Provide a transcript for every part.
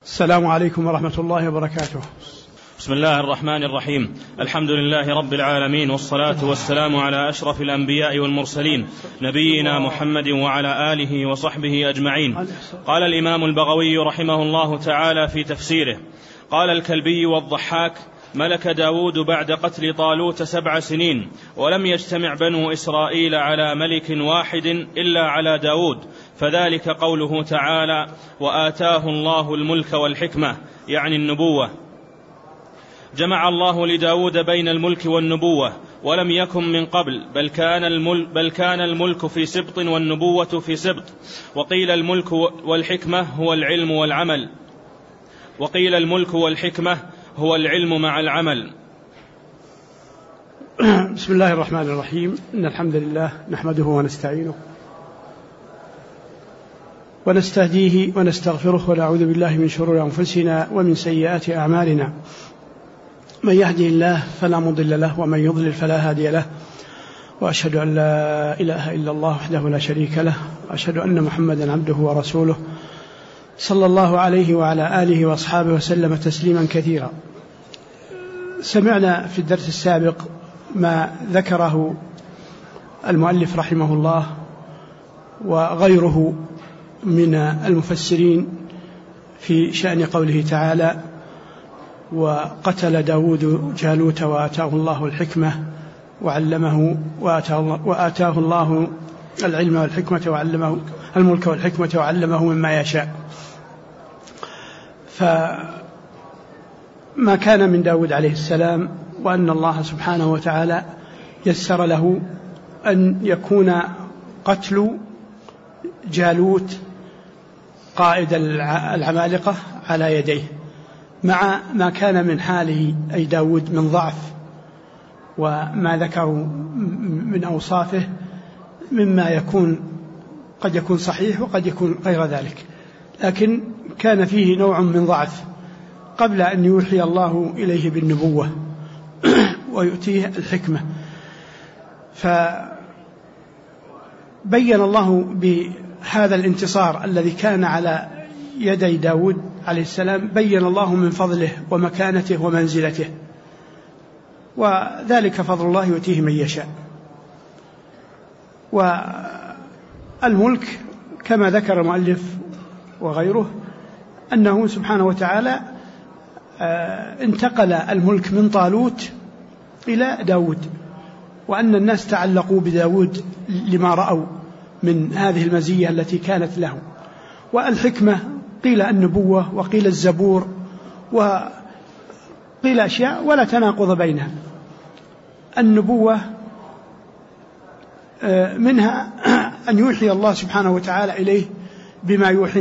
السلام عليكم ورحمة الله وبركاته. بسم الله الرحمن الرحيم. الحمد لله رب العالمين، والصلاة والسلام على أشرف الأنبياء والمرسلين نبينا محمد وعلى آله وصحبه أجمعين. قال الإمام البغوي رحمه الله تعالى في تفسيره: قال الكلبي والضحاك: ملك داود بعد قتل طالوت 7 سنين، ولم يجتمع بنو إسرائيل على ملك واحد إلا على داود، فذلك قوله تعالى: وآتاه الله الملك والحكمة، يعني النبوة. جمع الله لداود بين الملك والنبوة، ولم يكن من قبل، بل كان الملك في سبط والنبوة في سبط. وقيل الملك والحكمة هو العلم والعمل، وقيل الملك والحكمة هو العلم مع العمل. بسم الله الرحمن الرحيم. إن الحمد لله نحمده ونستعينه ونستهديه ونستغفره، ونعوذ بالله من شرور أنفسنا ومن سيئات أعمالنا. من يهده الله فلا مضل له، ومن يضلل فلا هادي له، وأشهد أن لا إله إلا الله وحده لا شريك له، وأشهد أن محمدا عبده ورسوله، صلى الله عليه وعلى آله وأصحابه وسلم تسليما كثيرا. سمعنا في الدرس السابق ما ذكره المؤلف رحمه الله وغيره من المفسرين في شأن قوله تعالى: وقتل داود جالوت وآتاه الله الحكمة وعلمه، وآتاه الله العلم والحكمة وعلمه الملك والحكمة وعلمه مما يشاء. فما كان من داود عليه السلام، وأن الله سبحانه وتعالى يسر له أن يكون قتل جالوت قائد العمالقة على يديه، مع ما كان من حاله أي داود من ضعف، وما ذكروا من أوصافه مما قد يكون صحيح وقد يكون غير ذلك، لكن كان فيه نوع من ضعف قبل أن يوحي الله إليه بالنبوة ويؤتيه الحكمة. فبين الله بهذا الانتصار الذي كان على يدي داود عليه السلام، بين الله من فضله ومكانته ومنزلته، وذلك فضل الله يؤتيه من يشاء. والملك كما ذكر المؤلف وغيره أنه سبحانه وتعالى انتقل الملك من طالوت إلى داود، وأن الناس تعلقوا بداود لما رأوا من هذه المزية التي كانت له. والحكمة قيل النبوة، وقيل الزبور، وقيل أشياء ولا تناقض بينها. النبوة منها أن يوحي الله سبحانه وتعالى إليه بما يوحي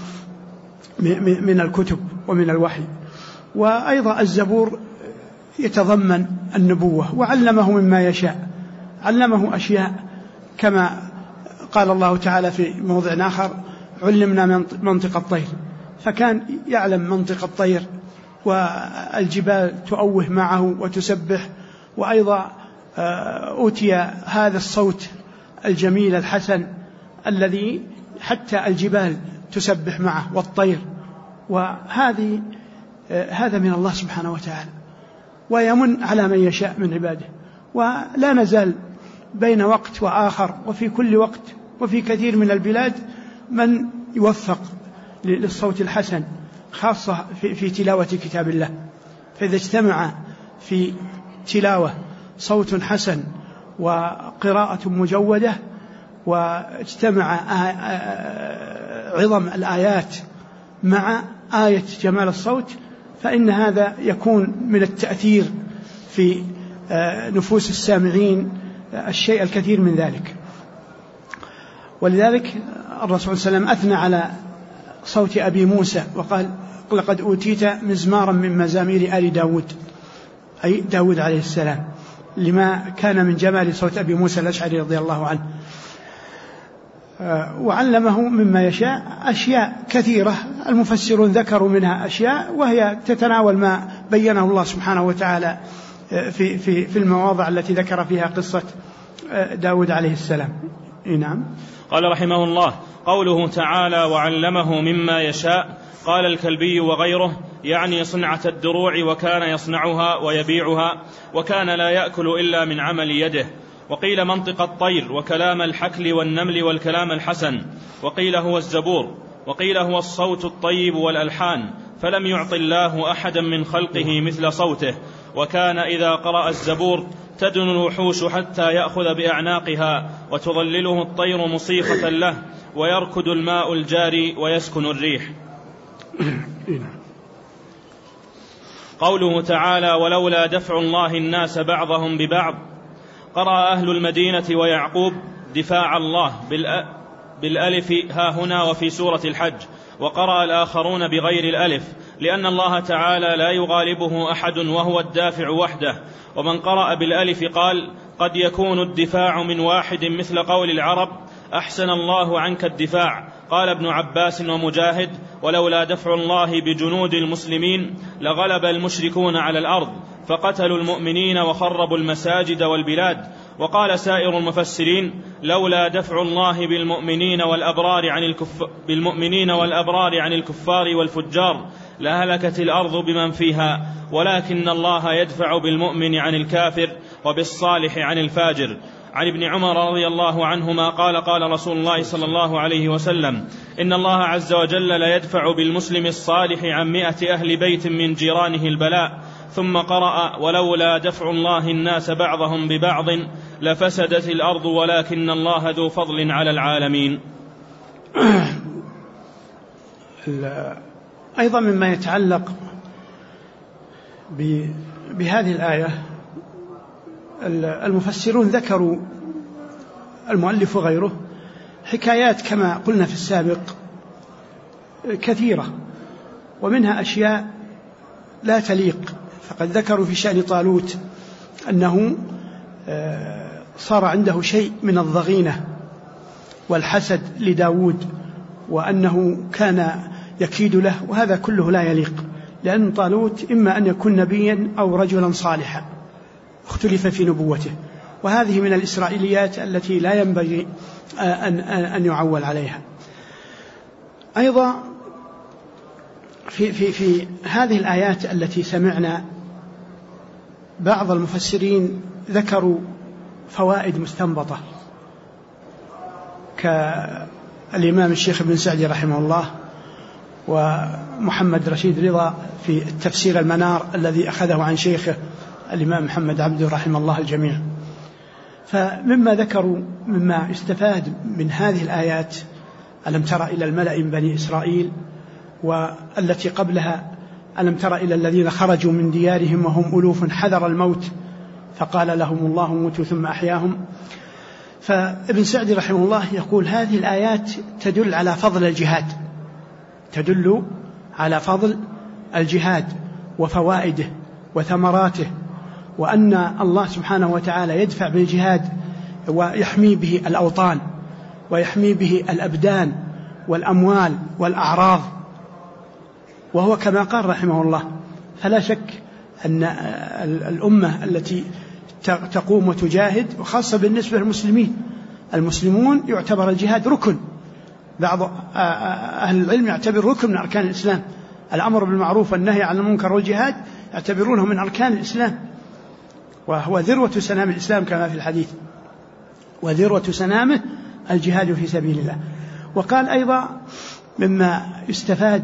من الكتب ومن الوحي. وأيضا الزبور يتضمن النبوة، وعلمه مما يشاء، علمه أشياء كما قال الله تعالى في موضع آخر: علمنا منطق الطير، فكان يعلم منطق الطير، والجبال تؤوه معه وتسبح. وأيضا أوتي هذا الصوت الجميل الحسن الذي حتى الجبال تسبح معه والطير. هذا من الله سبحانه وتعالى، ويمن على من يشاء من عباده. ولا نزال بين وقت وآخر، وفي كل وقت وفي كثير من البلاد من يوفق للصوت الحسن، خاصة في تلاوة كتاب الله. فإذا اجتمع في تلاوة صوت حسن وقراءة مجودة، واجتمع عظم الآيات مع آية جمال الصوت، فإن هذا يكون من التأثير في نفوس السامعين الشيء الكثير من ذلك. ولذلك الرسول صلى الله عليه وسلم أثنى على صوت أبي موسى وقال: لقد أوتيت مزمارا من مزامير آل داود، أي داود عليه السلام، لما كان من جمال صوت أبي موسى الأشعري رضي الله عنه. وعلمه مما يشاء أشياء كثيرة، المفسرون ذكروا منها أشياء وهي تتناول ما بينه الله سبحانه وتعالى في المواضع التي ذكر فيها قصة داود عليه السلام. نعم. قال رحمه الله: قوله تعالى: وعلمه مما يشاء. قال الكلبي وغيره يعني صنعة الدروع، وكان يصنعها ويبيعها، وكان لا يأكل إلا من عمل يده. وقيل منطق الطير، وكلام الحكل والنمل والكلام الحسن. وقيل هو الزبور، وقيل هو الصوت الطيب والألحان، فلم يعط الله أحدا من خلقه مثل صوته. وكان إذا قرأ الزبور تدن الوحوش حتى يأخذ بأعناقها، وتظلله الطير مصيخة له، ويركض الماء الجاري ويسكن الريح. قوله تعالى: ولولا دفع الله الناس بعضهم ببعض. قرأ أهل المدينة ويعقوب دفاع الله بالألف ها هنا وفي سورة الحج، وقرأ الآخرون بغير الألف، لأن الله تعالى لا يغالبه أحد وهو الدافع وحده. ومن قرأ بالألف قال: قد يكون الدفاع من واحد، مثل قول العرب: أحسن الله عنك الدفاع. قال ابن عباس ومجاهد: ولولا دفع الله بجنود المسلمين لغلب المشركون على الأرض فقتلوا المؤمنين وخربوا المساجد والبلاد. وقال سائر المفسرين: لولا دفع الله بالمؤمنين والأبرار عن الكفار والفجار لهلكت الأرض بمن فيها، ولكن الله يدفع بالمؤمن عن الكافر وبالصالح عن الفاجر. عن ابن عمر رضي الله عنهما قال: قال رسول الله صلى الله عليه وسلم: إن الله عز وجل لا يدفع بالمسلم الصالح عن 100 أهل بيت من جيرانه البلاء. ثم قرأ: ولولا دفع الله الناس بعضهم ببعض لفسدت الأرض ولكن الله ذو فضل على العالمين. أيضا مما يتعلق بهذه الآية، المفسرون ذكروا، المؤلف وغيره، حكايات كما قلنا في السابق كثيرة، ومنها أشياء لا تليق. فقد ذكروا في شأن طالوت أنه صار عنده شيء من الضغينة والحسد لداود، وأنه كان يكيد له، وهذا كله لا يليق، لأن طالوت إما أن يكون نبيا أو رجلا صالحا، اختلف في نبوته، وهذه من الإسرائيليات التي لا ينبغي أن يعول عليها. أيضا في هذه الآيات التي سمعنا بعض المفسرين ذكروا فوائد مستنبطة، كالإمام الشيخ ابن سعدي رحمه الله ومحمد رشيد رضا في التفسير المنار الذي أخذه عن شيخه الإمام محمد عبده رحمه الله الجميع. فمما ذكروا مما استفاد من هذه الآيات: ألم تر إلى الملأ من بني إسرائيل، والتي قبلها: ألم تر إلى الذين خرجوا من ديارهم وهم ألوف حذر الموت فقال لهم الله موتوا ثم أحياهم. فابن سعدي رحمه الله يقول: هذه الآيات تدل على فضل الجهاد، تدل على فضل الجهاد وفوائده وثمراته، وأن الله سبحانه وتعالى يدفع بالجهاد ويحمي به الأوطان ويحمي به الأبدان والأموال والأعراض. وهو كما قال رحمه الله: فلا شك أن الأمة التي تقوم وتجاهد، وخاصة بالنسبة للمسلمين، المسلمون يعتبر الجهاد ركن، بعض أهل العلم يعتبر ركن من أركان الإسلام، الأمر بالمعروف والنهي عن المنكر والجهاد يعتبرونه من أركان الإسلام، وهو ذروة سنام الإسلام كما في الحديث، وذروة سنامه الجهاد في سبيل الله. وقال أيضا مما يستفاد،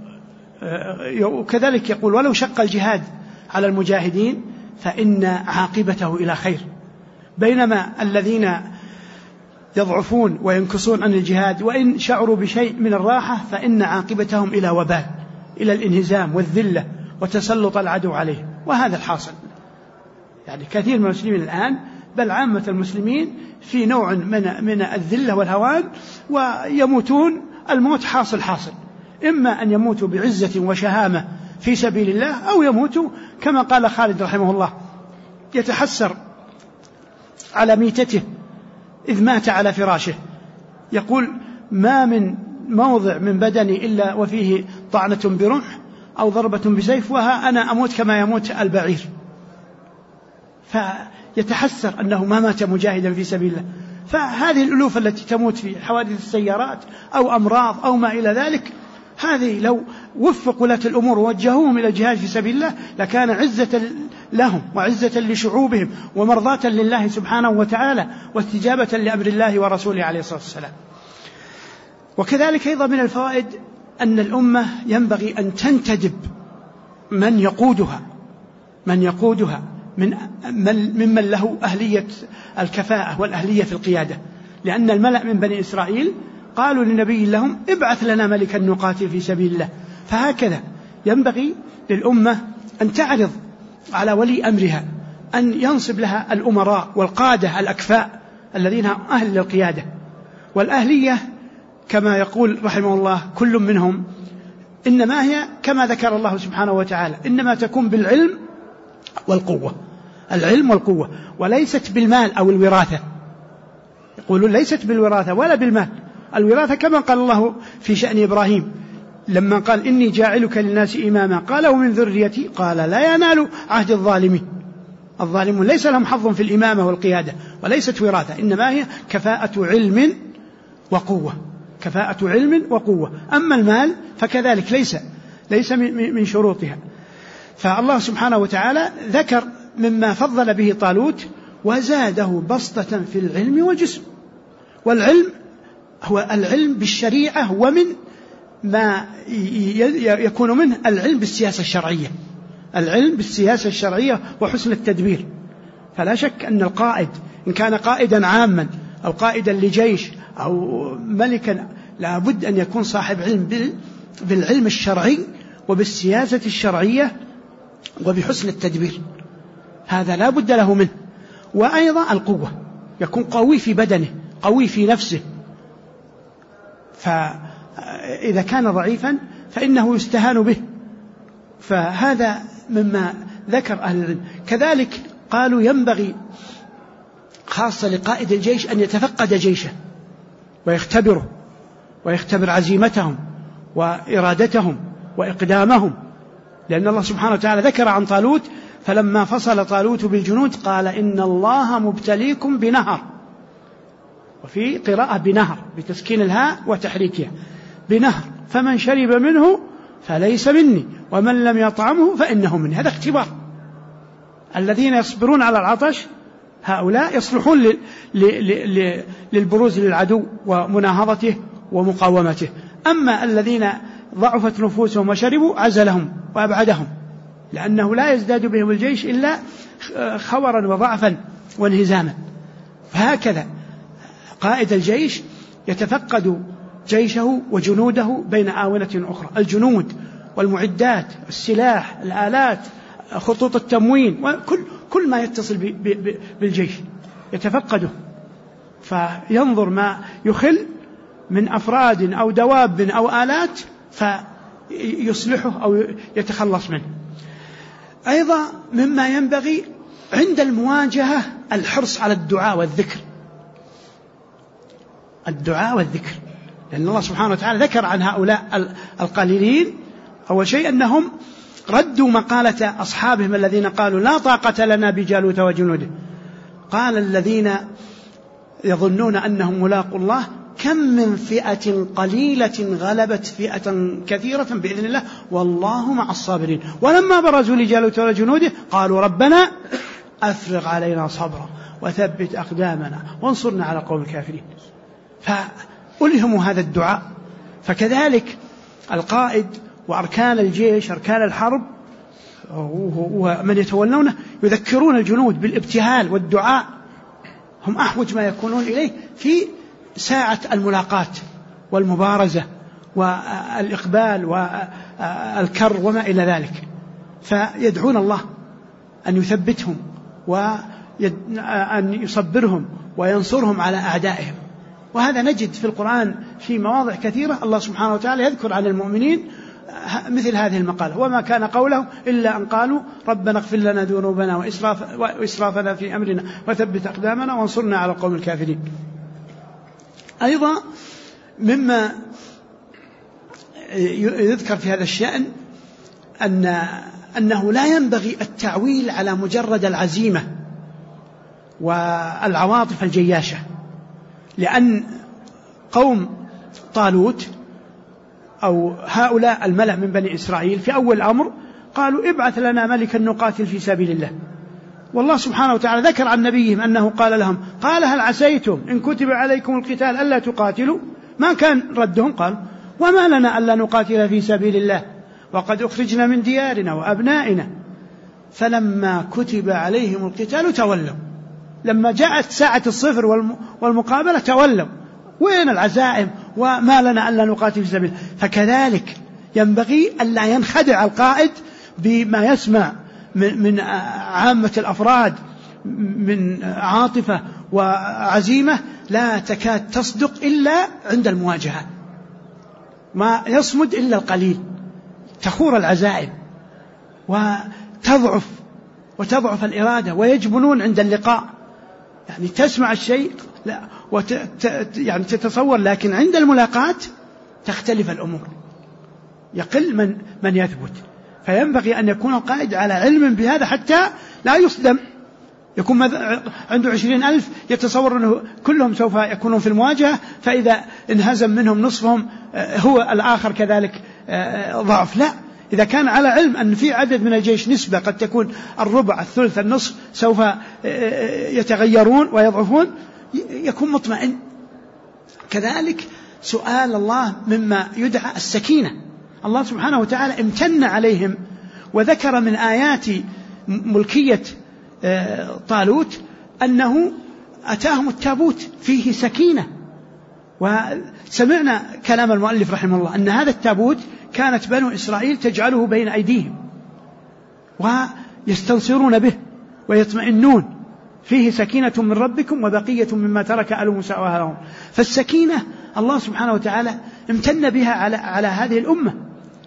وكذلك يقول: ولو شق الجهاد على المجاهدين فإن عاقبته إلى خير، بينما الذين يضعفون وينكصون عن الجهاد وإن شعروا بشيء من الراحة فإن عاقبتهم إلى وبال، إلى الانهزام والذلة وتسلط العدو عليه. وهذا الحاصل، يعني كثير من المسلمين الآن، بل عامة المسلمين، في نوع من الذلة والهوان، ويموتون الموت حاصل، إما أن يموتوا بعزة وشهامة في سبيل الله، أو يموتوا كما قال خالد رحمه الله: يتحسر على ميتته إذ مات على فراشه، يقول: ما من موضع من بدني إلا وفيه طعنة برمح أو ضربة بسيف، وها أنا أموت كما يموت البعير. فيتحسر أنه ما مات مجاهدا في سبيل الله. فهذه الألوف التي تموت في حوادث السيارات أو أمراض أو ما إلى ذلك، هذه لو وفق ولاة الأمور ووجهوهم إلى الجهاد في سبيل الله لكان عزة لهم وعزة لشعوبهم ومرضاة لله سبحانه وتعالى واستجابة لأمر الله ورسوله عليه الصلاة والسلام. وكذلك أيضا من الفوائد أن الأمة ينبغي أن تنتدب من يقودها ممن له أهلية الكفاءة والأهلية في القيادة، لأن الملأ من بني إسرائيل قالوا لنبي لهم ابعث لنا ملكا نقاتل في سبيل الله. فهكذا ينبغي للأمة أن تعرض على ولي أمرها أن ينصب لها الأمراء والقادة الأكفاء الذين هم أهل للقيادة. والأهلية كما يقول رحمه الله كل منهم إنما هي كما ذكر الله سبحانه وتعالى إنما تكون بالعلم والقوة، العلم والقوة، وليست بالمال أو الوراثة. يقولون ليست بالوراثة ولا بالمال. الوراثة كما قال الله في شأن إبراهيم لما قال إني جاعلك للناس إماما قال ومن ذريتي قال لا ينال عهد الظالمين. الظالمون ليس لهم حظ في الإمامة والقيادة وليست وراثة، إنما هي كفاءة علم وقوة، كفاءة علم وقوة. أما المال فكذلك ليس من شروطها. فالله سبحانه وتعالى ذكر مما فضل به طالوت وزاده بسطة في العلم والجسم. والعلم هو العلم بالشريعة ومن ما يكون منه العلم بالسياسة الشرعية، العلم بالسياسة الشرعية وحسن التدبير. فلا شك أن القائد إن كان قائدا عاما أو قائدا لجيش أو ملكا لابد أن يكون صاحب علم بالعلم الشرعي وبالسياسة الشرعية وبحسن التدبير، هذا لا بد له منه. وأيضا القوة، يكون قوي في بدنه قوي في نفسه، فإذا كان ضعيفا فإنه يستهان به. فهذا مما ذكر أهل العلم. كذلك قالوا ينبغي خاصة لقائد الجيش أن يتفقد جيشه ويختبره ويختبر عزيمتهم وإرادتهم وإقدامهم، لأن الله سبحانه وتعالى ذكر عن طالوت فلما فصل طالوت بالجنود قال إن الله مبتليكم بنهر، وفي قراءة بنهر بتسكين الهاء وتحريكها، بنهر فمن شرب منه فليس مني ومن لم يطعمه فإنه مني. هذا اختبار. الذين يصبرون على العطش هؤلاء يصلحون للبروز للعدو ومناهضته ومقاومته. أما الذين ضعفت نفوسهم وشربوا عزلهم وأبعدهم، لأنه لا يزداد بهم الجيش إلا خورا وضعفا وانهزاما. فهكذا قائد الجيش يتفقد جيشه وجنوده بين آونة أخرى، الجنود والمعدات، السلاح، الآلات، خطوط التموين، وكل ما يتصل بالجيش يتفقده، فينظر ما يخل من أفراد أو دواب أو آلات فيصلحه أو يتخلص منه. أيضا مما ينبغي عند المواجهة الحرص على الدعاء والذكر، الدعاء والذكر، لأن الله سبحانه وتعالى ذكر عن هؤلاء القليلين أول شيء أنهم ردوا مقالة أصحابهم الذين قالوا لا طاقة لنا بجالوت وجنوده. قال الذين يظنون أنهم ملاقوا الله كم من فئة قليلة غلبت فئة كثيرة بإذن الله والله مع الصابرين. ولما برزوا لجالوت وجنوده قالوا ربنا أفرغ علينا صبرا وثبت أقدامنا وانصرنا على القوم الكافرين. فألهموا هذا الدعاء. فكذلك القائد وأركان الجيش أركان الحرب ومن يتولونه يذكرون الجنود بالابتهال والدعاء، هم أحوج ما يكونون إليه في ساعة الملاقاة والمبارزة والإقبال والكر وما إلى ذلك، فيدعون الله أن يثبتهم وأن يصبرهم وينصرهم على أعدائهم. وهذا نجد في القرآن في مواضع كثيرة الله سبحانه وتعالى يذكر عن المؤمنين مثل هذه المقالة، وما كان قولهم إلا أن قالوا ربنا اغفر لنا ذنوبنا وإسرافنا في أمرنا وثبت أقدامنا وانصرنا على القوم الكافرين. أيضا مما يذكر في هذا الشأن أنه لا ينبغي التعويل على مجرد العزيمة والعواطف الجياشة، لأن قوم طالوت أو هؤلاء الملأ من بني إسرائيل في أول الأمر قالوا ابعث لنا ملكا نقاتل في سبيل الله، والله سبحانه وتعالى ذكر عن نبيهم أنه قال لهم قال هل عسيتم إن كتب عليكم القتال ألا تقاتلوا؟ ما كان ردهم، قال وما لنا ألا نقاتل في سبيل الله وقد أخرجنا من ديارنا وأبنائنا. فلما كتب عليهم القتال تولوا، لما جاءت ساعة الصفر والمقابلة تولوا. وين العزائم وما لنا ألا نقاتل في سبيل الله؟ فكذلك ينبغي ألا ينخدع القائد بما يسمع من عامة الأفراد من عاطفة وعزيمة لا تكاد تصدق إلا عند المواجهة، ما يصمد إلا القليل، تخور العزائم وتضعف الإرادة ويجبنون عند اللقاء. يعني تسمع الشيء لا يعني تتصور، لكن عند الملاقاة تختلف الأمور، يقل من يثبت. فينبغي أن يكون القائد على علم بهذا حتى لا يصدم، يكون عنده 20,000 يتصور أنه كلهم سوف يكونون في المواجهة، فإذا انهزم منهم نصفهم هو الآخر كذلك ضعف. لا، إذا كان على علم أن في عدد من الجيش نسبة قد تكون الربع الثلث النصف سوف يتغيرون ويضعفون يكون مطمئن. كذلك سؤال الله مما يدعى السكينة، الله سبحانه وتعالى امتن عليهم وذكر من آيات ملكية طالوت أنه أتاهم التابوت فيه سكينة. وسمعنا كلام المؤلف رحمه الله أن هذا التابوت كانت بنو إسرائيل تجعله بين أيديهم ويستنصرون به ويطمئنون، فيه سكينة من ربكم وبقية مما ترك آل موسى وهارون. فالسكينة الله سبحانه وتعالى امتن بها على هذه الأمة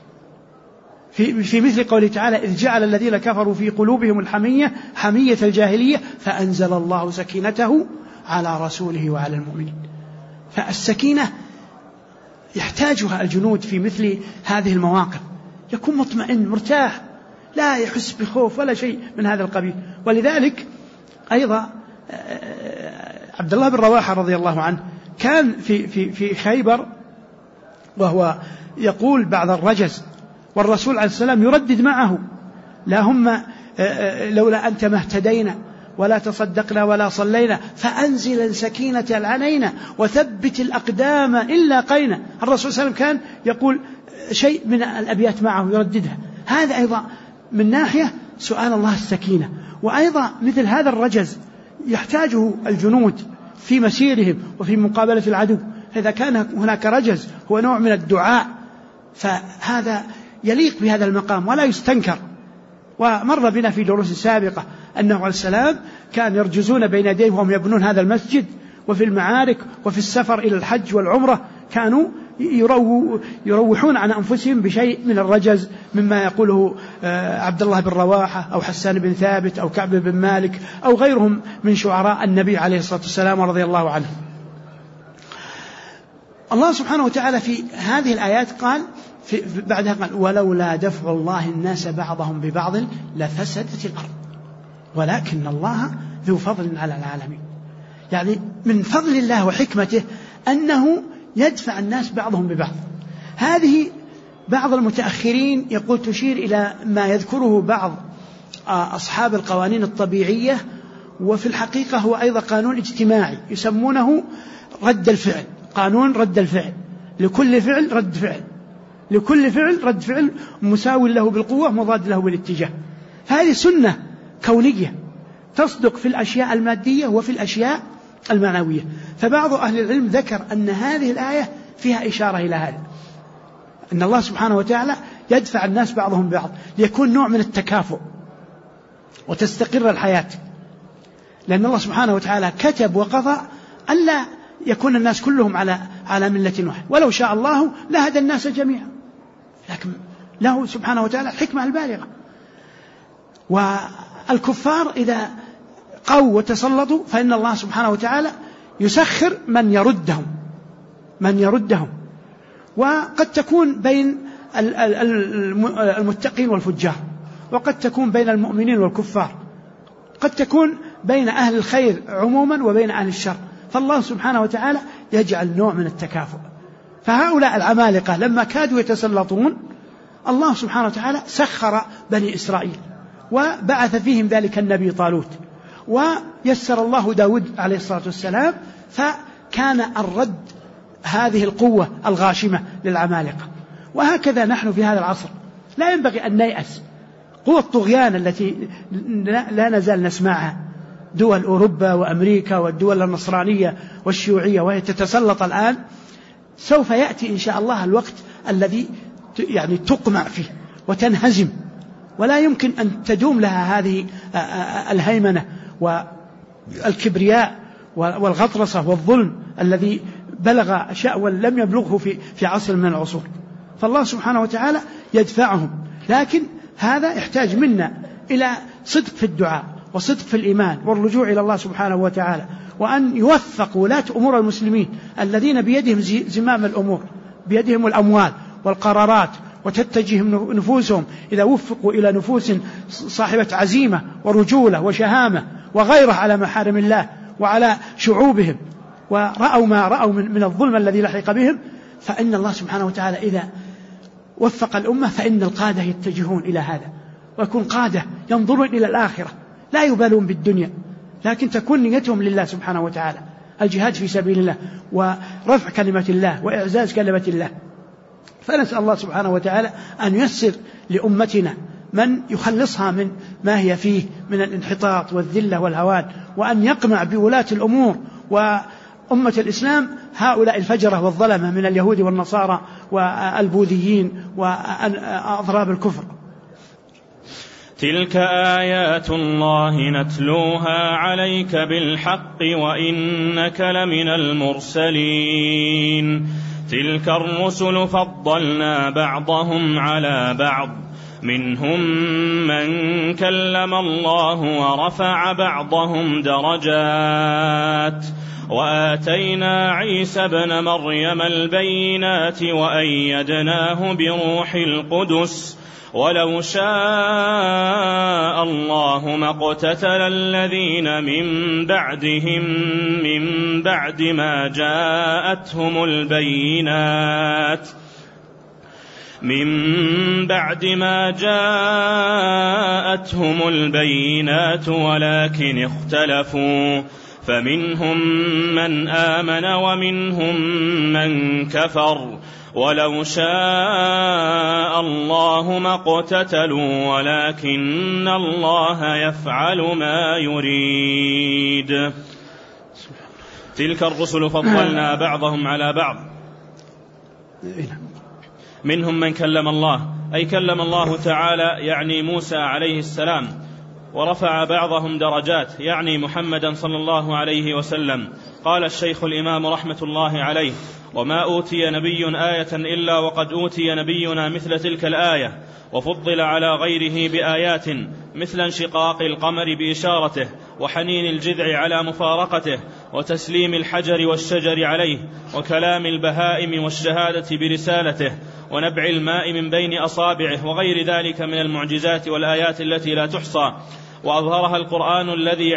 في مثل قوله تعالى إذ جعل الذين كفروا في قلوبهم الحمية حمية الجاهلية فأنزل الله سكينته على رسوله وعلى المؤمنين. فالسكينة يحتاجها الجنود في مثل هذه المواقف، يكون مطمئن مرتاح لا يحس بخوف ولا شيء من هذا القبيل. ولذلك أيضا عبد الله بن رواحة رضي الله عنه كان في خيبر وهو يقول بعض الرجز، والرسول عليه السلام يردد معه اللهم لولا أنت ما اهتدينا ولا تصدقنا ولا صلينا فأنزل سكينة علينا وثبت الأقدام إلا قينا. الرسول صلى الله عليه وسلم كان يقول شيء من الأبيات معه يرددها. هذا أيضا من ناحية سؤال الله السكينة. وأيضا مثل هذا الرجز يحتاجه الجنود في مسيرهم وفي مقابلة العدو، فإذا كان هناك رجز هو نوع من الدعاء فهذا يليق بهذا المقام ولا يستنكر. ومر بنا في دروس سابقة أنه عليه السلام كان يرجزون بين يديه وهم يبنون هذا المسجد، وفي المعارك وفي السفر إلى الحج والعمرة كانوا يروحون عن أنفسهم بشيء من الرجز مما يقوله عبد الله بن رواحة أو حسان بن ثابت أو كعب بن مالك أو غيرهم من شعراء النبي عليه الصلاة والسلام رضي الله عنه. الله سبحانه وتعالى في هذه الآيات قال بعدها قال ولولا دفع الله الناس بعضهم ببعض لفسدت الأرض ولكن الله ذو فضل على العالمين. يعني من فضل الله وحكمته أنه يدفع الناس بعضهم ببعض. هذه بعض المتأخرين يقول تشير إلى ما يذكره بعض أصحاب القوانين الطبيعية، وفي الحقيقة هو أيضا قانون اجتماعي يسمونه رد الفعل، قانون رد الفعل، لكل فعل رد فعل، لكل فعل رد فعل مساوي له بالقوة مضاد له بالاتجاه. هذه سنة كونية تصدق في الأشياء المادية وفي الأشياء المعنوية. فبعض أهل العلم ذكر أن هذه الآية فيها إشارة إلى هذا، أن الله سبحانه وتعالى يدفع الناس بعضهم بعض ليكون نوع من التكافؤ وتستقر الحياة، لأن الله سبحانه وتعالى كتب وقضى ألا يكون الناس كلهم على ملة واحدة، ولو شاء الله لهدى الناس جميعا، لكن له سبحانه وتعالى الحكمة البالغة. والكفار إذا قوا وتسلطوا فإن الله سبحانه وتعالى يسخر من يردهم، وقد تكون بين المتقين والفجار، وقد تكون بين المؤمنين والكفار، قد تكون بين أهل الخير عموما وبين أهل الشر، فالله سبحانه وتعالى يجعل نوع من التكافؤ. فهؤلاء العمالقة لما كادوا يتسلطون، الله سبحانه وتعالى سخر بني إسرائيل وبعث فيهم ذلك النبي طالوت، ويسر الله داود عليه الصلاة والسلام، فكان الرد هذه القوة الغاشمة للعمالقة. وهكذا نحن في هذا العصر لا ينبغي أن نيأس. قوة الطغيان التي لا نزال نسمعها، دول أوروبا وأمريكا والدول النصرانية والشيوعية وهي تتسلط الآن، سوف يأتي إن شاء الله الوقت الذي يعني تقمع فيه وتنهزم، ولا يمكن أن تدوم لها هذه الهيمنة والكبرياء والغطرسة والظلم الذي بلغ شأوا لم يبلغه في عصر من العصور. فالله سبحانه وتعالى يدفعهم، لكن هذا يحتاج منا إلى صدق في الدعاء وصدق في الإيمان والرجوع إلى الله سبحانه وتعالى، وأن يوفق ولاة أمور المسلمين الذين بيدهم زمام الأمور، بيدهم الأموال والقرارات، وتتجه نفوسهم إذا وفقوا إلى نفوس صاحبة عزيمة ورجولة وشهامة وغيره على محارم الله وعلى شعوبهم، ورأوا ما رأوا من الظلم الذي لحق بهم، فإن الله سبحانه وتعالى إذا وفق الأمة فإن القادة يتجهون إلى هذا، ويكون قادة ينظرون إلى الآخرة لا يبالون بالدنيا، لكن تكون نيتهم لله سبحانه وتعالى، الجهاد في سبيل الله ورفع كلمة الله وإعزاز كلمة الله. فنسأل الله سبحانه وتعالى أن ييسر لأمتنا من يخلصها من ما هي فيه من الانحطاط والذلة والهوان، وأن يقمع بولاة الأمور وأمة الإسلام هؤلاء الفجرة والظلمة من اليهود والنصارى والبوذيين وأضراب الكفر. تلك آيات الله نتلوها عليك بالحق وإنك لمن المرسلين. تلك الرسل فضلنا بعضهم على بعض، منهم من كلم الله ورفع بعضهم درجات، وآتينا عيسى ابن مريم البينات وأيدناه بروح القدس، ولو شاء الله ما اقتتل الذين من بعدهم من بعد ما جاءتهم البينات ولكن اختلفوا، فمنهم من آمن ومنهم من كفر، ولو شاء الله ما اقتتلوا ولكن الله يفعل ما يريد. تلك الرسل فضلنا بعضهم على بعض، منهم من كلم الله، أي كلم الله تعالى يعني موسى عليه السلام، ورفع بعضهم درجات يعني محمدا صلى الله عليه وسلم. قال الشيخ الإمام رحمة الله عليه: وما أوتي نبي آية إلا وقد أوتي نبينا مثل تلك الآية، وفضل على غيره بآيات مثل انشقاق القمر بإشارته، وحنين الجذع على مفارقته، وتسليم الحجر والشجر عليه، وكلام البهائم والشهادة برسالته، ونبع الماء من بين أصابعه، وغير ذلك من المعجزات والآيات التي لا تحصى، وأظهرها القرآن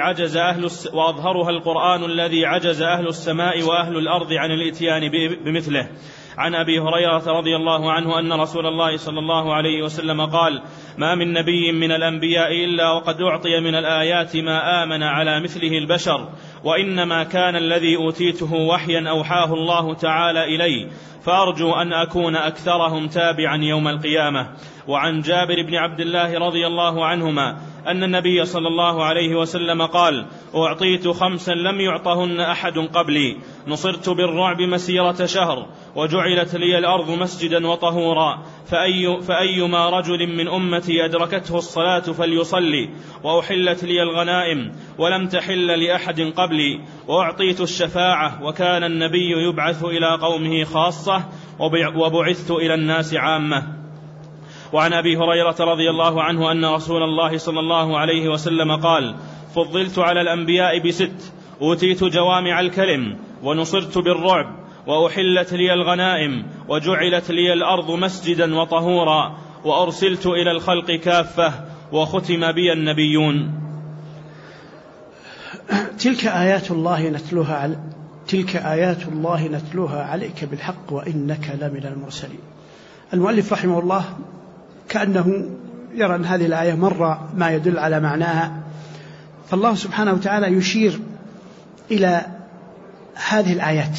الذي عجز أهل السماء وأهل الأرض عن الإتيان بمثله. عن أبي هريرة رضي الله عنه أن رسول الله صلى الله عليه وسلم قال: ما من نبي من الأنبياء إلا وقد أعطي من الآيات ما آمن على مثله البشر، وإنما كان الذي أوتيته وحيا أوحاه الله تعالى إلي، فأرجو أن أكون أكثرهم تابعا يوم القيامة. وعن جابر بن عبد الله رضي الله عنهما أن النبي صلى الله عليه وسلم قال: أعطيت 5 لم يعطهن أحد قبلي، نصرت بالرعب مسيرة شهر، وجعلت لي الأرض مسجدا وطهورا، فأيما رجل من أمتي أدركته الصلاة فليصلي، وأحلت لي الغنائم ولم تحل لأحد قبلي، وأعطيت الشفاعة، وكان النبي يبعث إلى قومه خاصة، وبعثت إلى الناس عامة. وعن أبي هريرة رضي الله عنه أن رسول الله صلى الله عليه وسلم قال: فضلت على الأنبياء ب6، أوتيت جوامع الكلم، ونصرت بالرعب، وأحلت لي الغنائم، وجعلت لي الأرض مسجدا وطهورا، وأرسلت إلى الخلق كافة، وختم بي النبيون. تلك آيات الله نتلوها تلك آيات الله نتلوها عليك بالحق وإنك لمن المرسلين. المؤلف رحمه الله كأنه يرى أن هذه الآية مر ما يدل على معناها، فالله سبحانه وتعالى يشير إلى هذه الآيات،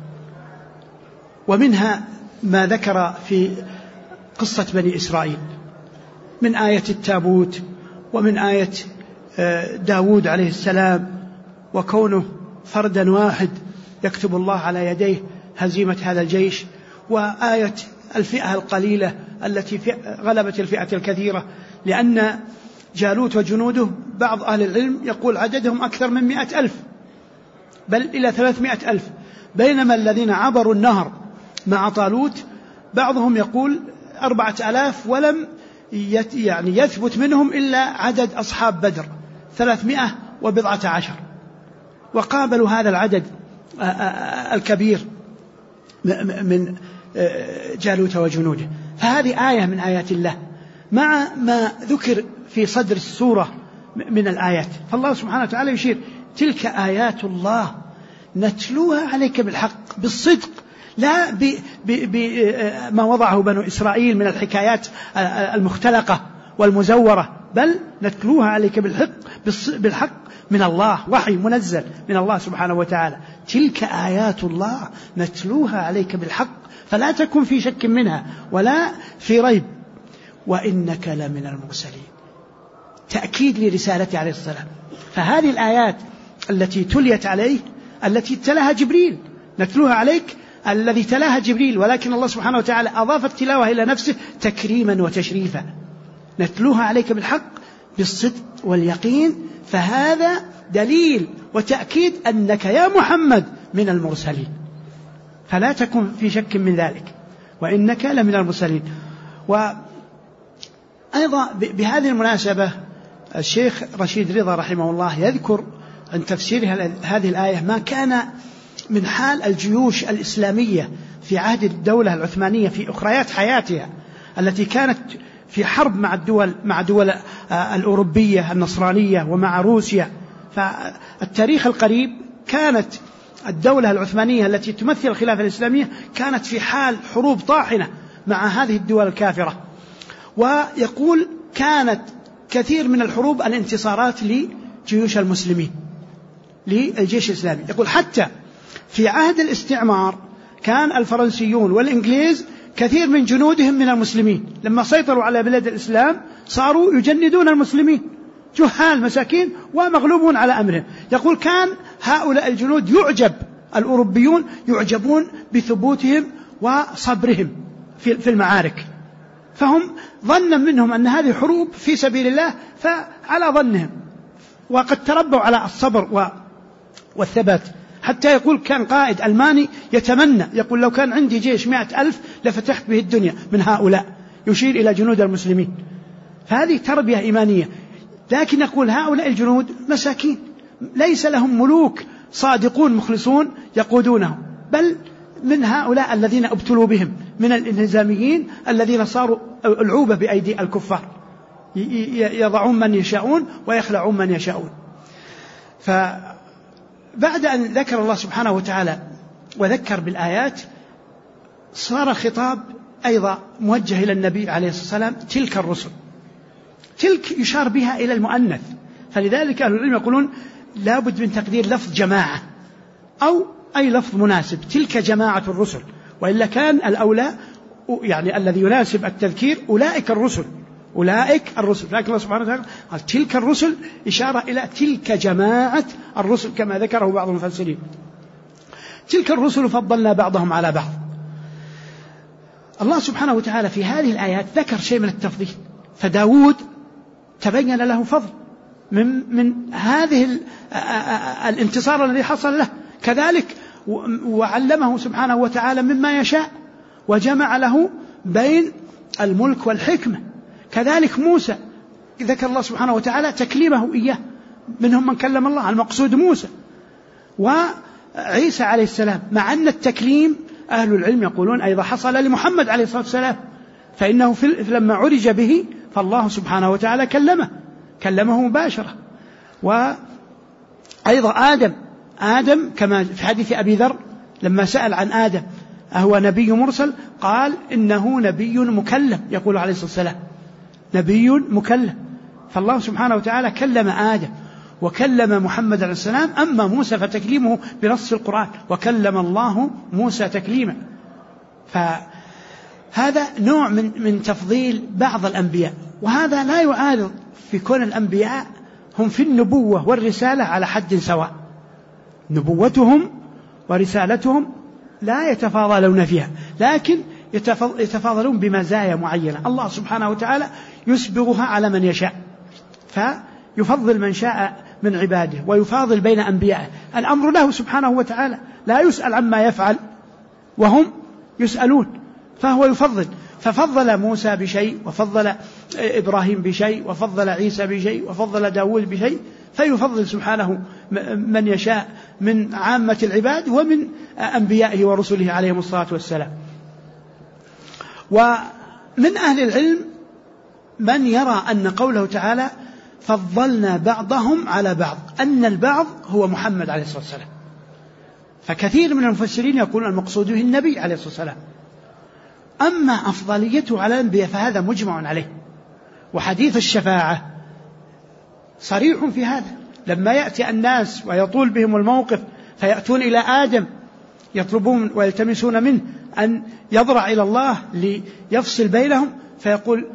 ومنها ما ذكر في قصة بني إسرائيل من آية التابوت، ومن آية داود عليه السلام وكونه فردا واحد يكتب الله على يديه هزيمة هذا الجيش، وآية الفئة القليلة التي غلبت الفئة الكثيرة، لأن جالوت وجنوده بعض أهل العلم يقول عددهم أكثر من 100,000 بل إلى 300,000، بينما الذين عبروا النهر مع طالوت بعضهم يقول 4,000 ولم يثبت منهم إلا عدد أصحاب بدر 319، وقابلوا هذا العدد الكبير من جالوت وجنوده. فهذه آية من آيات الله مع ما ذكر في صدر السورة من الآيات. فالله سبحانه وتعالى يشير تلك آيات الله نتلوها عليك بالحق بالصدق، لا بما وضعه بنو إسرائيل من الحكايات المختلقة والمزورة، بل نتلوها عليك بالحق من الله، وحي منزل من الله سبحانه وتعالى. تلك آيات الله نتلوها عليك بالحق، فلا تكن في شك منها ولا في ريب، وإنك لمن المرسلين، تأكيد لرسالته عليه السلام. فهذه الآيات التي تليت عليه التي تلاها جبريل، نتلوها عليك الذي تلاها جبريل، ولكن الله سبحانه وتعالى أضاف التلاوة إلى نفسه تكريما وتشريفا. نتلوها عليك بالحق بالصدق واليقين، فهذا دليل وتأكيد أنك يا محمد من المرسلين، فلا تكن في شك من ذلك، وإنك لمن المرسلين. وأيضا بهذه المناسبة الشيخ رشيد رضا رحمه الله يذكر عن تفسير هذه الآية ما كان من حال الجيوش الإسلامية في عهد الدولة العثمانية في أخريات حياتها التي كانت في حرب مع الدول الأوروبية النصرانية ومع روسيا. فالتاريخ القريب كانت الدولة العثمانية التي تمثل الخلافة الإسلامية كانت في حال حروب طاحنة مع هذه الدول الكافرة، ويقول كانت كثير من الحروب الانتصارات لجيوش المسلمين للجيش الإسلامي. يقول حتى في عهد الاستعمار كان الفرنسيون والإنجليز كثير من جنودهم من المسلمين، لما سيطروا على بلاد الإسلام صاروا يجندون المسلمين، جهال مساكين ومغلوبون على أمرهم. يقول كان هؤلاء الجنود الأوروبيون يعجبون بثبوتهم وصبرهم في المعارك، فهم ظنا منهم أن هذه حروب في سبيل الله، فعلى ظنهم وقد تربوا على الصبر والثبات. حتى يقول كان قائد ألماني يتمنى، يقول لو كان عندي جيش 100,000 لفتحت به الدنيا من هؤلاء، يشير إلى جنود المسلمين. فهذه تربية إيمانية. لكن يقول هؤلاء الجنود مساكين ليس لهم ملوك صادقون مخلصون يقودونهم، بل من هؤلاء الذين ابتلوا بهم من الانهزاميين الذين صاروا العوبة بأيدي الكفار، يضعون من يشاءون ويخلعون من يشاءون. فبعد أن ذكر الله سبحانه وتعالى وذكر بالآيات، صار الخطاب أيضا موجه إلى النبي عليه الصلاة والسلام. تلك الرسل، تلك يشار بها إلى المؤنث، فلذلك أهل العلم يقولون لا بد من تقدير لفظ جماعة أو أي لفظ مناسب، تلك جماعة الرسل، وإلا كان الأولى يعني الذي يناسب التذكير أولئك الرسل، لكن الله سبحانه وتعالى قال تلك الرسل إشارة إلى تلك جماعة الرسل كما ذكره بعض المفسرين. تلك الرسل فضلنا بعضهم على بعض. الله سبحانه وتعالى في هذه الآيات ذكر شيء من التفضيل، فداود تبين له فضل من هذه الانتصار الذي حصل له، كذلك وعلمه سبحانه وتعالى مما يشاء وجمع له بين الملك والحكمة. كذلك موسى ذكر الله سبحانه وتعالى تكليمه إياه، منهم من كلم الله، المقصود موسى. وعيسى عليه السلام، مع أن التكليم أهل العلم يقولون أيضا حصل لمحمد عليه الصلاة والسلام، فإنه لما عرج به فالله سبحانه وتعالى كلمه مباشرة. وأيضا آدم آدم كما في حديث أبي ذر لما سأل عن آدم أهو نبي مرسل؟ قال إنه نبي مكلم، يقول عليه الصلاة والسلام نبي مكلم. فالله سبحانه وتعالى كلم آدم وكلم محمد عليه السلام. أما موسى فتكليمه بنص القرآن، وكلم الله موسى تكليما. فهذا نوع من تفضيل بعض الأنبياء، وهذا لا يعارض في كون الأنبياء هم في النبوة والرسالة على حد سواء، نبوتهم ورسالتهم لا يتفاضلون فيها، لكن يتفاضلون بمزايا معينة الله سبحانه وتعالى يسبغها على من يشاء، فيفضل من شاء من عباده ويفاضل بين أنبيائه. الأمر له سبحانه وتعالى، لا يسأل عما يفعل وهم يسألون، فهو يفضل. ففضل موسى بشيء، وفضل إبراهيم بشيء، وفضل عيسى بشيء، وفضل داود بشيء، فيفضل سبحانه من يشاء من عامة العباد ومن أنبيائه ورسله عليهم الصلاة والسلام. ومن أهل العلم من يرى أن قوله تعالى فضلنا بعضهم على بعض أن البعض هو محمد عليه الصلاة والسلام، فكثير من المفسرين يقولون المقصود به النبي عليه الصلاة والسلام. أما أفضليته على الأنبياء فهذا مجمع عليه، وحديث الشفاعة صريح في هذا. لما يأتي الناس ويطول بهم الموقف فيأتون إلى آدم يطلبون ويلتمسون منه أن يضرع إلى الله ليفصل بينهم، فيقول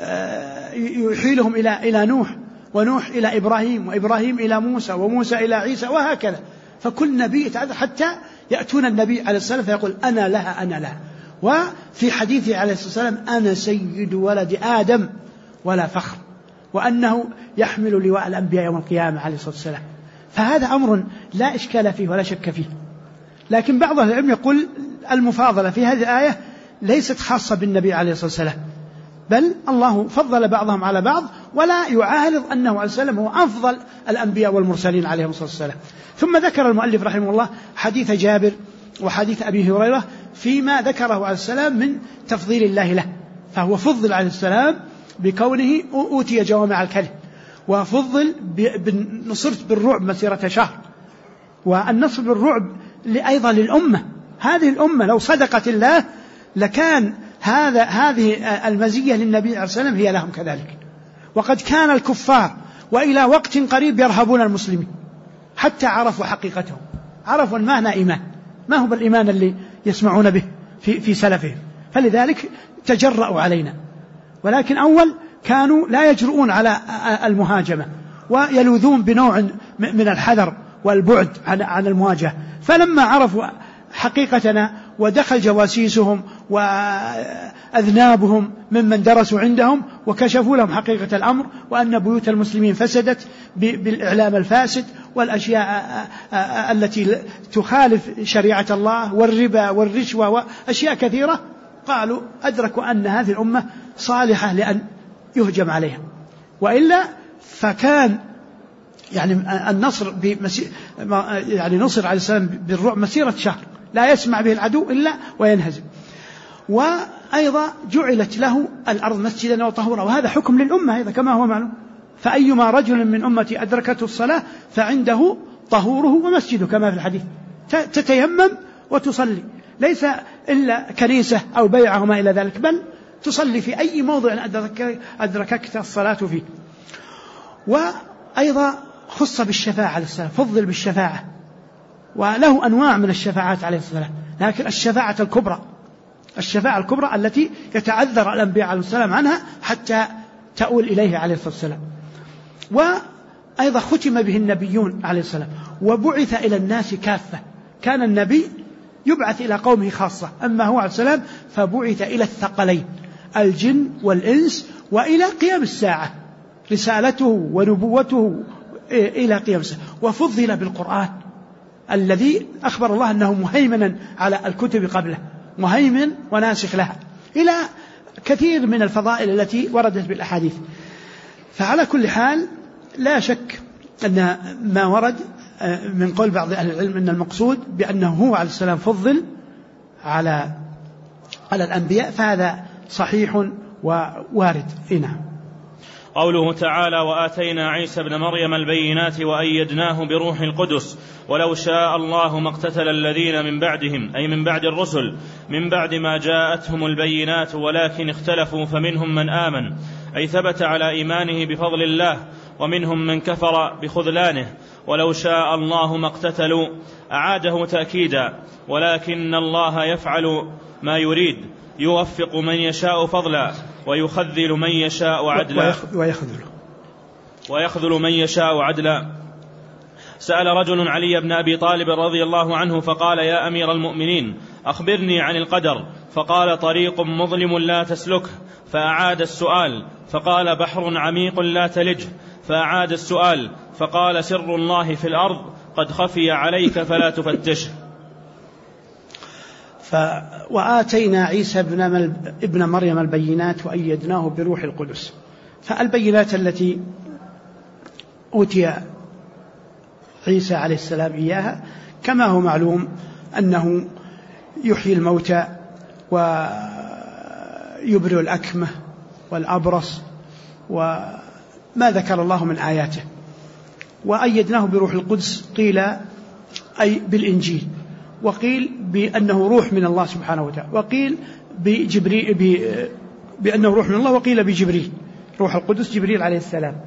يحيلهم إلى نوح، ونوح إلى إبراهيم، وإبراهيم إلى موسى، وموسى إلى عيسى، وهكذا. فكل نبي يتعدى حتى يأتون النبي عليه الصلاة والسلام فيقول أنا لها أنا لها. وفي حديثه عليه الصلاة والسلام أنا سيد ولد آدم ولا فخر، وأنه يحمل لواء الأنبياء يوم القيامة عليه الصلاة والسلام. فهذا أمر لا إشكال فيه ولا شك فيه. لكن بعض العلم يقول المفاضلة في هذه الآية ليست خاصة بالنبي عليه الصلاة والسلام، بل الله فضل بعضهم على بعض، ولا يعارض أنه عليه السلام هو أفضل الأنبياء والمرسلين عليهم الصلاة والسلام. ثم ذكر المؤلف رحمه الله حديث جابر وحديث أبي هريرة فيما ذكره عليه السلام من تفضيل الله له. فهو فضل عليه السلام بكونه أوتي جوامع الكلم، وفضل نصرت بالرعب مسيرة شهر، والنصر بالرعب أيضا للأمة. هذه الأمة لو صدقت الله لكان هذه المزية للنبي عليه السلام هي لهم كذلك. وقد كان الكفار وإلى وقت قريب يرهبون المسلمين حتى عرفوا حقيقتهم، عرفوا ما هنا إيمان، ما هو بالإيمان اللي يسمعون به في سلفهم، فلذلك تجرأوا علينا. ولكن أول كانوا لا يجرؤون على المهاجمة، ويلوذون بنوع من الحذر والبعد عن المواجهة. فلما عرفوا حقيقتنا ودخل جواسيسهم وأذنابهم ممن درسوا عندهم وكشفوا لهم حقيقة الأمر، وأن بيوت المسلمين فسدت بالإعلام الفاسد والأشياء التي تخالف شريعة الله والربا والرشوة وأشياء كثيرة، قالوا أدركوا أن هذه الأمة صالحة لأن يهجم عليها. وإلا فكان النصر نصر عليه السلام بالرعب مسيرة شهر لا يسمع به العدو إلا وينهزم. وأيضا جعلت له الأرض مسجدا وطهورا، وهذا حكم للأمة أيضا كما هو معلوم. فأيما رجل من أمتي أدركته الصلاة فعنده طهوره ومسجده كما في الحديث، تتيمم وتصلي، ليس إلا كنيسة أو بيعة وما إلى ذلك، بل تصلي في أي موضع أدركت الصلاة فيه. وأيضا خص بالشفاعة عليه السلام، فضل بالشفاعة، وله أنواع من الشفاعات عليه السلام، لكن الشفاعة الكبرى التي يتعذر الأنبياء عليه السلام عنها حتى تؤول إليه عليه الصلاة والسلام. وأيضا ختم به النبيون عليه السلام، وبعث إلى الناس كافة. كان النبي يبعث إلى قومه خاصة، أما هو عليه السلام فبعث إلى الثقلين الجن والإنس وإلى قيام الساعة، رسالته ونبوته إلى قيام الساعة. وفضل بالقرآن الذي أخبر الله أنه مهيمنا على الكتب قبله، مهيمن وناسخ لها، إلى كثير من الفضائل التي وردت بالأحاديث. فعلى كل حال لا شك أن ما ورد من قول بعض أهل العلم أن المقصود بأنه هو عليه السلام فضل على الأنبياء، فهذا صحيح ووارد. نعم. قوله تعالى: وآتينا عيسى ابن مريم البينات وأيدناه بروح القدس ولو شاء الله ما اقتتل الذين من بعدهم، أي من بعد الرسل، من بعد ما جاءتهم البينات ولكن اختلفوا فمنهم من آمن، أي ثبت على إيمانه بفضل الله، ومنهم من كفر بخذلانه. ولو شاء الله ما اقتتلوا أعاده تأكيدا، ولكن الله يفعل ما يريد، يوفق من يشاء فضلا ويخذل من يشاء عدلا ويخذل من يشاء عدلا. سأل رجل علي بن أبي طالب رضي الله عنه فقال: يا أمير المؤمنين أخبرني عن القدر. فقال: طريق مظلم لا تسلكه. فأعاد السؤال فقال: بحر عميق لا تلجه. فأعاد السؤال فقال: سر الله في الأرض قد خفي عليك فلا تفتشه. وآتينا عيسى ابن مريم البينات وأيدناه بروح القدس. فالبينات التي أوتي عيسى عليه السلام إياها كما هو معلوم أنه يحيي الموتى ويبرئ الأكمه والأبرص وما ذكر الله من آياته. وأيدناه بروح القدس قيل أي بالإنجيل، وقيل بأنه روح من الله سبحانه وتعالى، وقيل بأنه روح من الله، وقيل بجبريل، روح القدس جبريل عليه السلام.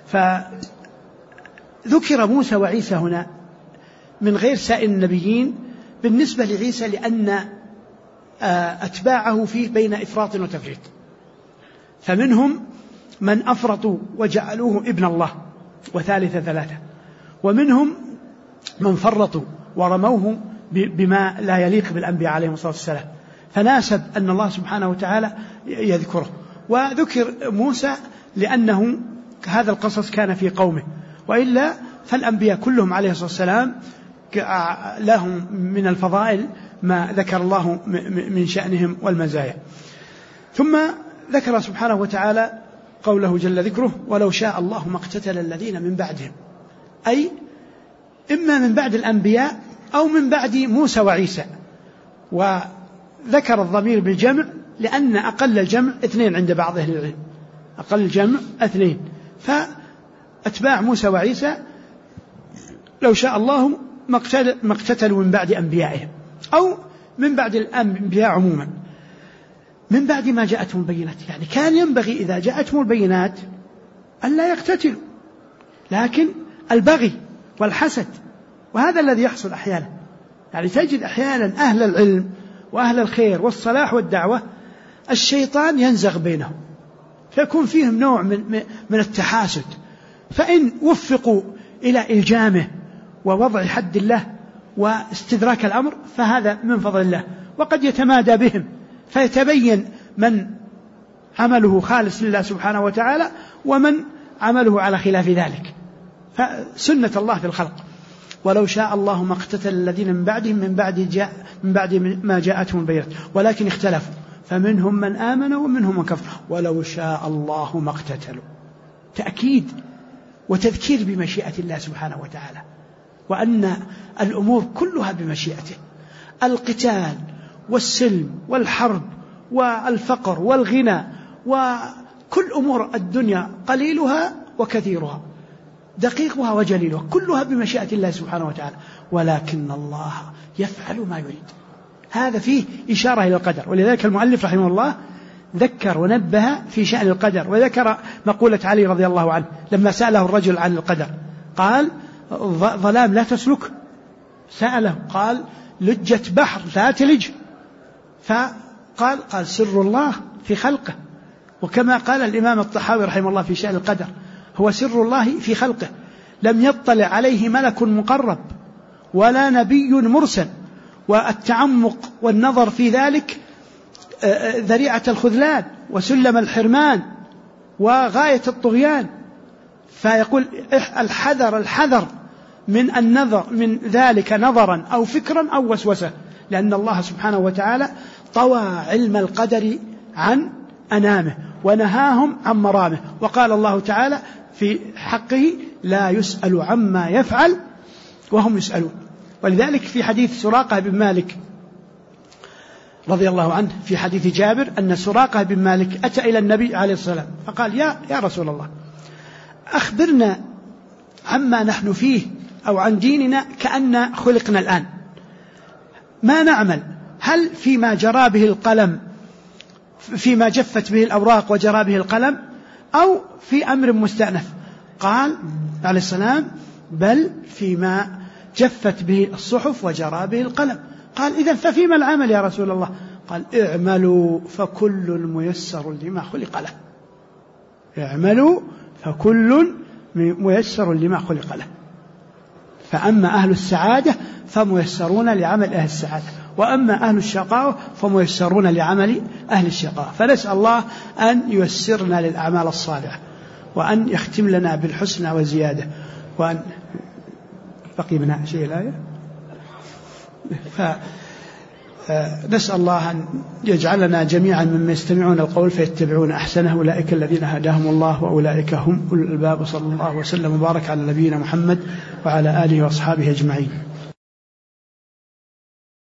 فذكر موسى وعيسى هنا من غير سائر النبيين بالنسبة لعيسى لأن أتباعه فيه بين إفراط وتفريط، فمنهم من أفرطوا وجعلوه ابن الله وثالث ثلاثة، ومنهم من فرطوا ورموه بما لا يليق بالأنبياء عليهم الصلاة والسلام، فناسب أن الله سبحانه وتعالى يذكره. وذكر موسى لأنه هذا القصص كان في قومه، وإلا فالأنبياء كلهم عليه الصلاة والسلام لهم من الفضائل ما ذكر الله من شأنهم والمزايا. ثم ذكر سبحانه وتعالى قوله جل ذكره: ولو شاء الله ما اقتتل الذين من بعدهم، أي إما من بعد الأنبياء أو من بعد موسى وعيسى. وذكر الضمير بالجمع لأن أقل الجمع 2 عند بعض أهل العلم، أقل الجمع 2، فأتباع موسى وعيسى لو شاء الله ما اقتتلوا من بعد أنبيائهم أو من بعد الأنبياء عموما، من بعد ما جاءتهم البينات. يعني كان ينبغي إذا جاءتهم البينات أن لا يقتتلوا، لكن البغي والحسد، وهذا الذي يحصل أحيانا. يعني تجد أحيانا أهل العلم وأهل الخير والصلاح والدعوة الشيطان ينزغ بينهم، فيكون فيهم نوع من التحاسد، فإن وفقوا إلى إلجامه ووضع حد الله واستدراك الأمر فهذا من فضل الله، وقد يتمادى بهم فيتبين من عمله خالص لله سبحانه وتعالى ومن عمله على خلاف ذلك، فسنة الله في الخلق. ولو شاء الله ما اقتتل الذين من بعدهم من بعد ما جاءتهم البينات ولكن اختلفوا فمنهم من آمن ومنهم من كفر ولو شاء الله ما اقتتلوا. تأكيد وتذكير بمشيئة الله سبحانه وتعالى، وأن الأمور كلها بمشيئته، القتال والسلم والحرب والفقر والغنى وكل أمور الدنيا قليلها وكثيرها، دقيقها وجليلها، كلها بمشيئة الله سبحانه وتعالى، ولكن الله يفعل ما يريد. هذا فيه إشارة إلى القدر، ولذلك المؤلف رحمه الله ذكر ونبه في شأن القدر، وذكر مقولة علي رضي الله عنه لما سأله الرجل عن القدر قال: ظلام لا تسلك. سأله قال: لجة بحر لا تلج. فقال سر الله في خلقه. وكما قال الإمام الطحاوي رحمه الله في شأن القدر: هو سر الله في خلقه لم يطلع عليه ملك مقرب ولا نبي مرسل، والتعمق والنظر في ذلك ذريعة الخذلان وسلم الحرمان وغاية الطغيان. فيقول: الحذر من النظر من ذلك نظرا أو فكرا أو وسوسة، لأن الله سبحانه وتعالى طوى علم القدر عن أنامه ونهاهم عن مرامه، وقال الله تعالى في حقه: لا يسأل عما يفعل وهم يسألون. ولذلك في حديث سراقة بن مالك رضي الله عنه في حديث جابر أن سراقة بن مالك أتى إلى النبي عليه الصلاة والسلام فقال: يا رسول الله، أخبرنا عما نحن فيه أو عن ديننا كأن خلقنا الآن. ما نعمل؟ هل فيما جرى به القلم، فيما جفت به الأوراق وجرى به القلم، أو في أمر مستأنف؟ قال عليه السلام: بل فيما جفت به الصحف وجرى به القلم. قال: إذن ففيما العمل يا رسول الله؟ قال: اعملوا فكل ميسر لما خلق له. اعملوا فكل ميسر لما خلق له. فأما أهل السعادة فميسرون لعمل أهل السعادة، وأما أهل الشقاوة فميسرون لعمل أهل الشقاوة. فنسأل الله أن ييسرنا للأعمال الصالحة، وأن يختم لنا بالحسنى وزيادة، وأن بقي منها شيء الآية. فنسأل الله أن يجعلنا جميعا ممن يستمعون القول فيتبعون أحسنه، أولئك الذين هداهم الله وأولئك هم أولو الألباب. صلى الله وسلم وبارك على نبينا محمد وعلى آله وأصحابه أجمعين.